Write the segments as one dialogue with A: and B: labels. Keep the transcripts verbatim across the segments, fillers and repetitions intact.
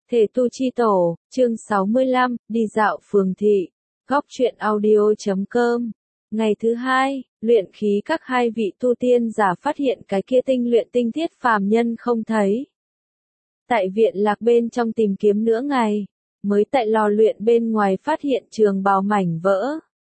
A: Thể tu chi tổ, chương sáu mươi lăm, đi dạo phường thị, góc truyện audio chấm com. Ngày thứ hai, luyện khí các hai vị tu tiên giả phát hiện cái kia tinh luyện tinh thiết phàm nhân không thấy. Tại viện lạc bên trong tìm kiếm nửa ngày, mới tại lò luyện bên ngoài phát hiện trường bào mảnh vỡ.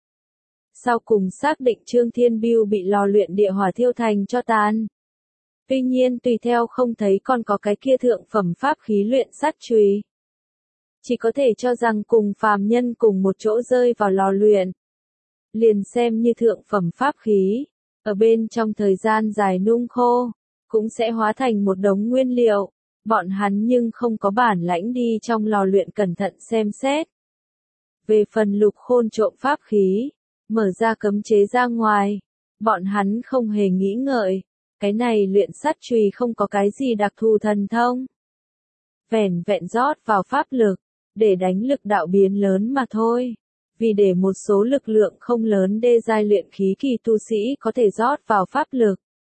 A: Sau cùng xác định Trương Thiên Bưu bị lò luyện địa hỏa thiêu thành cho tàn. Tuy nhiên tùy theo không thấy còn có cái kia thượng phẩm pháp khí luyện sắt chùy. Chỉ có thể cho rằng cùng phàm nhân cùng một chỗ rơi vào lò luyện. Liền xem như thượng phẩm pháp khí, ở bên trong thời gian dài nung khô, cũng sẽ hóa thành một đống nguyên liệu, bọn hắn nhưng không có bản lãnh đi trong lò luyện cẩn thận xem xét. Về phần Lục Khôn trộm pháp khí, mở ra cấm chế ra ngoài, bọn hắn không hề nghĩ ngợi. Cái này luyện sắt chùy không có cái gì đặc thù thần thông. Vẻn vẹn rót vào pháp lực, để đánh lực đạo biến lớn mà thôi. Vì để một số lực lượng không lớn đê giai luyện khí kỳ tu sĩ có thể rót vào pháp lực.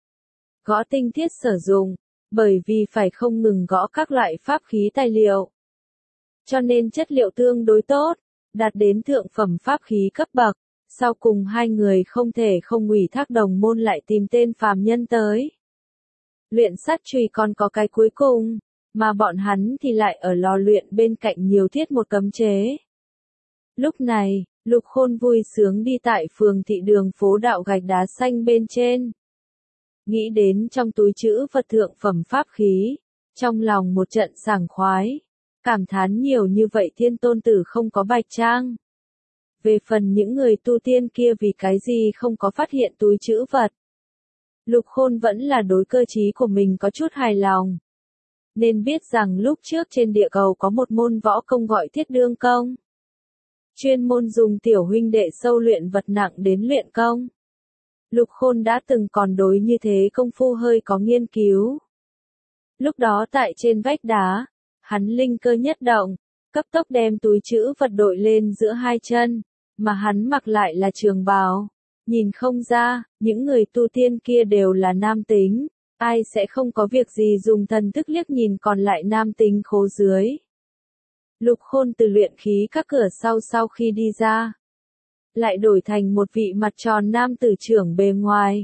A: Gõ tinh thiết sử dụng, bởi vì phải không ngừng gõ các loại pháp khí tài liệu. Cho nên chất liệu tương đối tốt, đạt đến thượng phẩm pháp khí cấp bậc. Sau cùng hai người không thể không ủy thác đồng môn lại tìm tên phàm nhân tới. Luyện sắt chùy còn có cái cuối cùng, mà bọn hắn thì lại ở lò luyện bên cạnh nhiều thiết một cấm chế. Lúc này, Lục Khôn vui sướng đi tại phường thị đường phố đạo gạch đá xanh bên trên. Nghĩ đến trong túi trữ vật thượng phẩm pháp khí, trong lòng một trận sảng khoái, cảm thán nhiều như vậy thiên tôn tử không có bạch trang. Về phần những người tu tiên kia vì cái gì không có phát hiện túi trữ vật. Lục Khôn vẫn là đối cơ trí của mình có chút hài lòng. Nên biết rằng lúc trước trên địa cầu có một môn võ công gọi Thiết Đương Công. Chuyên môn dùng tiểu huynh đệ sâu luyện vật nặng đến luyện công. Lục Khôn đã từng còn đối như thế công phu hơi có nghiên cứu. Lúc đó tại trên vách đá, hắn linh cơ nhất động, cấp tốc đem túi trữ vật đội lên giữa hai chân. Mà hắn mặc lại là trường bào. Nhìn không ra, những người tu tiên kia đều là nam tính. Ai sẽ không có việc gì dùng thần thức liếc nhìn còn lại nam tính khố dưới. Lục Khôn từ luyện khí các cửa sau sau khi đi ra. Lại đổi thành một vị mặt tròn nam tử trưởng bề ngoài.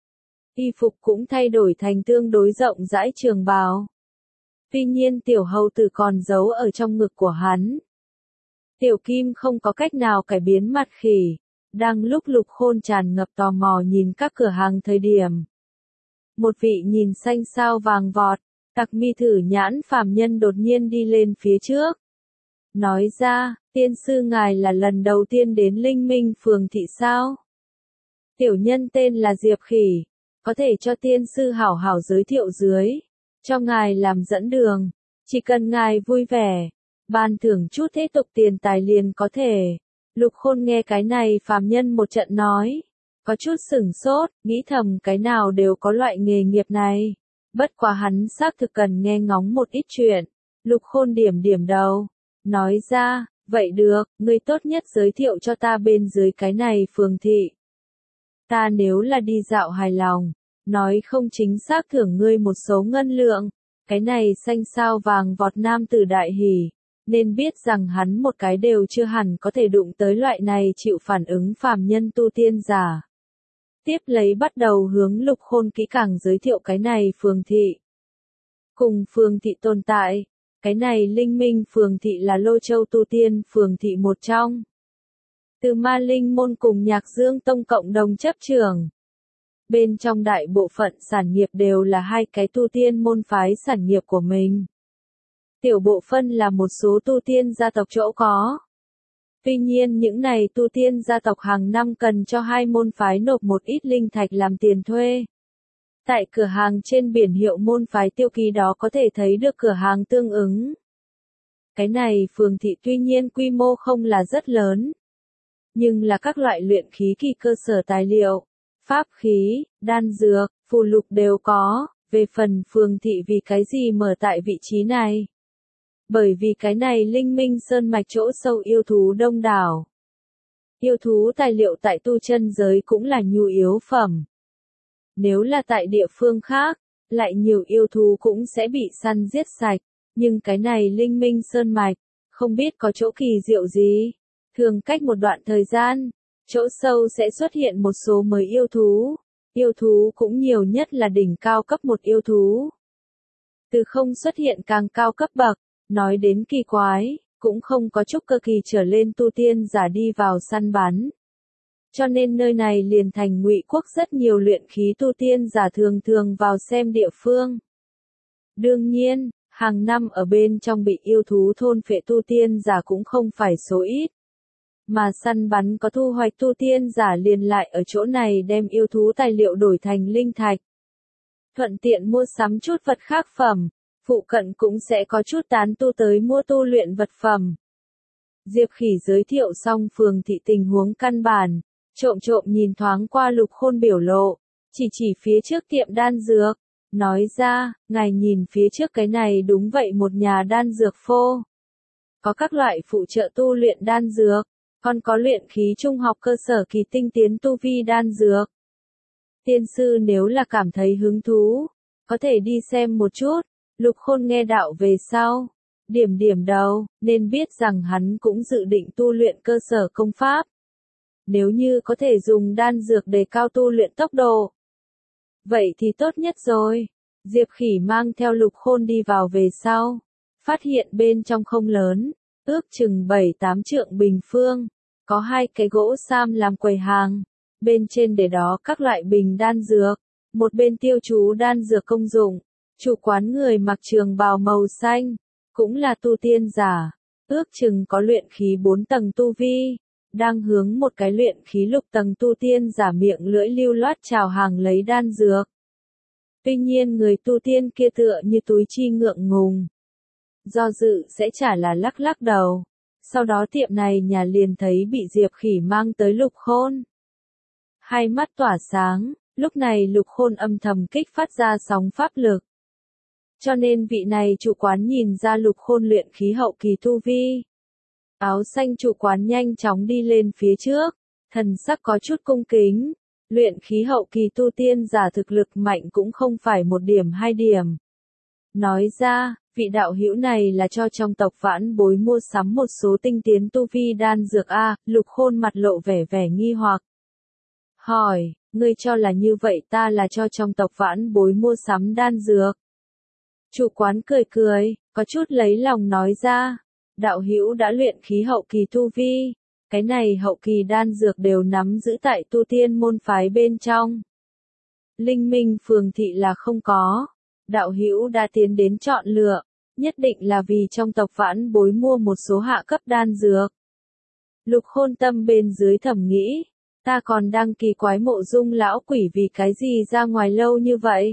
A: Y phục cũng thay đổi thành tương đối rộng rãi trường bào. Tuy nhiên tiểu hầu tử còn giấu ở trong ngực của hắn. Tiểu Kim không có cách nào cải biến mặt khỉ, đang lúc Lục Khôn tràn ngập tò mò nhìn các cửa hàng thời điểm. Một vị nhìn xanh sao vàng vọt, tặc mi thử nhãn phàm nhân đột nhiên đi lên phía trước. Nói ra, tiên sư ngài là lần đầu tiên đến Linh Minh phường thị sao? Tiểu nhân tên là Diệp Khỉ, có thể cho tiên sư hảo hảo giới thiệu dưới, cho ngài làm dẫn đường, chỉ cần ngài vui vẻ. Ban thưởng chút thế tục tiền tài liền có thể. Lục Khôn nghe cái này phàm nhân một trận nói. Có chút sửng sốt, nghĩ thầm cái nào đều có loại nghề nghiệp này. Bất quá hắn xác thực cần nghe ngóng một ít chuyện. Lục Khôn điểm điểm đầu. Nói ra, vậy được, ngươi tốt nhất giới thiệu cho ta bên dưới cái này phường thị. Ta nếu là đi dạo hài lòng, nói không chính xác thưởng ngươi một số ngân lượng. Cái này xanh sao vàng vọt nam tử đại hỉ. Nên biết rằng hắn một cái đều chưa hẳn có thể đụng tới loại này chịu phản ứng phàm nhân tu tiên giả. Tiếp lấy bắt đầu hướng Lục Khôn kỹ càng giới thiệu cái này phường thị. Cùng phường thị tồn tại, cái này Linh Minh phường thị là Lô Châu tu tiên phường thị một trong. Từ Ma Linh môn cùng Nhạc Dương tông cộng đồng chấp trường. Bên trong đại bộ phận sản nghiệp đều là hai cái tu tiên môn phái sản nghiệp của mình. Tiểu bộ phân là một số tu tiên gia tộc chỗ có. Tuy nhiên những này tu tiên gia tộc hàng năm cần cho hai môn phái nộp một ít linh thạch làm tiền thuê. Tại cửa hàng trên biển hiệu môn phái tiêu ký đó có thể thấy được cửa hàng tương ứng. Cái này phường thị tuy nhiên quy mô không là rất lớn. Nhưng là các loại luyện khí kỳ cơ sở tài liệu, pháp khí, đan dược, phù lục đều có. Về phần phường thị vì cái gì mở tại vị trí này? Bởi vì cái này Linh Minh sơn mạch chỗ sâu yêu thú đông đảo. Yêu thú tài liệu tại tu chân giới cũng là nhu yếu phẩm. Nếu là tại địa phương khác, lại nhiều yêu thú cũng sẽ bị săn giết sạch. Nhưng cái này linh minh sơn mạch, không biết có chỗ kỳ diệu gì. Thường cách một đoạn thời gian, chỗ sâu sẽ xuất hiện một số mới yêu thú. Yêu thú cũng nhiều nhất là đỉnh cao cấp một yêu thú. Từ không xuất hiện càng cao cấp bậc, nói đến kỳ quái, cũng không có trúc cơ kỳ trở lên tu tiên giả đi vào săn bắn. Cho nên nơi này liền thành Ngụy Quốc rất nhiều luyện khí tu tiên giả thường thường vào xem địa phương. Đương nhiên, hàng năm ở bên trong bị yêu thú thôn phệ tu tiên giả cũng không phải số ít. Mà săn bắn có thu hoạch tu tiên giả liền lại ở chỗ này đem yêu thú tài liệu đổi thành linh thạch. Thuận tiện mua sắm chút vật khác phẩm, phụ cận cũng sẽ có chút tán tu tới mua tu luyện vật phẩm. Diệp Khỉ giới thiệu xong phường thị tình huống căn bản, trộm trộm nhìn thoáng qua Lục Khôn biểu lộ, chỉ chỉ phía trước tiệm đan dược, nói ra, ngài nhìn phía trước cái này đúng vậy một nhà đan dược phô. Có các loại phụ trợ tu luyện đan dược, còn có luyện khí trung học cơ sở kỳ tinh tiến tu vi đan dược. Tiên sư nếu là cảm thấy hứng thú, có thể đi xem một chút. Lục Khôn nghe đạo về sau, điểm điểm đầu, nên biết rằng hắn cũng dự định tu luyện cơ sở công pháp. Nếu như có thể dùng đan dược để cao tu luyện tốc độ, vậy thì tốt nhất rồi. Diệp Khỉ mang theo Lục Khôn đi vào về sau, phát hiện bên trong không lớn, ước chừng bảy tám trượng bình phương, có hai cái gỗ sam làm quầy hàng, bên trên để đó các loại bình đan dược, một bên tiêu chú đan dược công dụng. Chủ quán người mặc trường bào màu xanh, cũng là tu tiên giả, ước chừng có luyện khí bốn tầng tu vi, đang hướng một cái luyện khí lục tầng tu tiên giả miệng lưỡi lưu loát chào hàng lấy đan dược. Tuy nhiên người tu tiên kia tựa như túi chi ngượng ngùng. Do dự sẽ chả là lắc lắc đầu. Sau đó tiệm này nhà liền thấy bị Diệp Khỉ mang tới Lục Khôn. Hai mắt tỏa sáng, lúc này Lục Khôn âm thầm kích phát ra sóng pháp lực. Cho nên vị này chủ quán nhìn ra Lục Khôn luyện khí hậu kỳ tu vi. Áo xanh chủ quán nhanh chóng đi lên phía trước, thần sắc có chút cung kính. Luyện khí hậu kỳ tu tiên giả thực lực mạnh cũng không phải một điểm hai điểm. Nói ra, vị đạo hữu này là cho trong tộc Vãn Bối mua sắm một số tinh tiến tu vi đan dược a. Lục Khôn mặt lộ vẻ vẻ nghi hoặc. Hỏi, ngươi cho là như vậy ta là cho trong tộc Vãn Bối mua sắm đan dược. Chủ quán cười cười, có chút lấy lòng nói ra, đạo hữu đã luyện khí hậu kỳ tu vi, cái này hậu kỳ đan dược đều nắm giữ tại tu tiên môn phái bên trong. Linh Minh phường thị là không có, đạo hữu đã tiến đến chọn lựa, nhất định là vì trong tộc Vãn Bối mua một số hạ cấp đan dược. Lục Khôn tâm bên dưới thầm nghĩ, ta còn đang kỳ quái Mộ Dung lão quỷ vì cái gì ra ngoài lâu như vậy.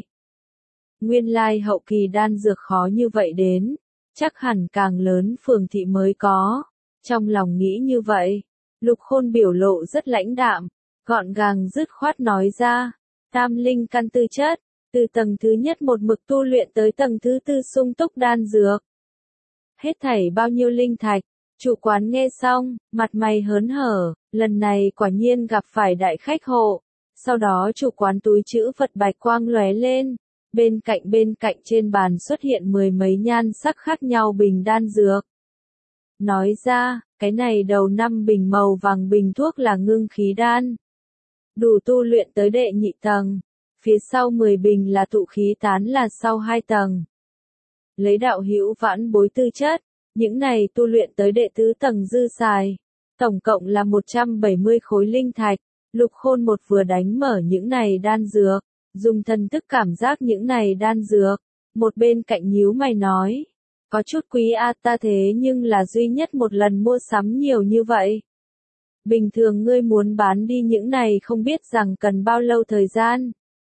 A: Nguyên lai hậu kỳ đan dược khó như vậy đến, chắc hẳn càng lớn phường thị mới có. Trong lòng nghĩ như vậy, Lục Khôn biểu lộ rất lãnh đạm, gọn gàng dứt khoát nói ra, tam linh căn tư chất, từ tầng thứ nhất một mực tu luyện tới tầng thứ tư sung túc đan dược. Hết thảy bao nhiêu linh thạch, chủ quán nghe xong, mặt mày hớn hở, lần này quả nhiên gặp phải đại khách hộ. Sau đó chủ quán túi trữ vật bạch quang lóe lên. Bên cạnh bên cạnh trên bàn xuất hiện mười mấy nhan sắc khác nhau bình đan dược. Nói ra, cái này đầu năm bình màu vàng bình thuốc là ngưng khí đan. Đủ tu luyện tới đệ nhị tầng. Phía sau mười bình là tụ khí tán là sau hai tầng. Lấy đạo hữu Vãn Bối tư chất, những này tu luyện tới đệ tứ tầng dư xài. Tổng cộng là một trăm bảy mươi khối linh thạch. Lục Khôn một vừa đánh mở những này đan dược. Dùng thần thức cảm giác những này đan dược, một bên cạnh nhíu mày nói, có chút quý a ta thế nhưng là duy nhất một lần mua sắm nhiều như vậy. Bình thường ngươi muốn bán đi những này không biết rằng cần bao lâu thời gian.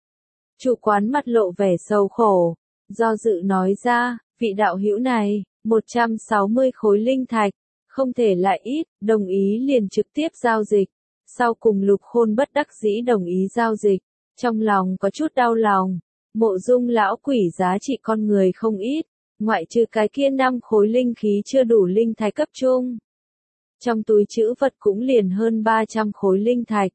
A: Chủ quán mặt lộ vẻ sầu khổ, do dự nói ra, vị đạo hữu này, một trăm sáu mươi khối linh thạch, không thể lại ít, đồng ý liền trực tiếp giao dịch. Sau cùng Lục Khôn bất đắc dĩ đồng ý giao dịch. Trong lòng có chút đau lòng, Mộ Dung lão quỷ giá trị con người không ít, ngoại trừ cái kia năm khối linh khí chưa đủ linh thạch cấp trung. Trong túi trữ vật cũng liền hơn ba trăm khối linh thạch.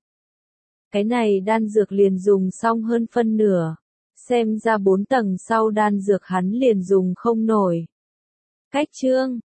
A: Cái này đan dược liền dùng xong hơn phân nửa, xem ra bốn tầng sau đan dược hắn liền dùng không nổi. Cách chương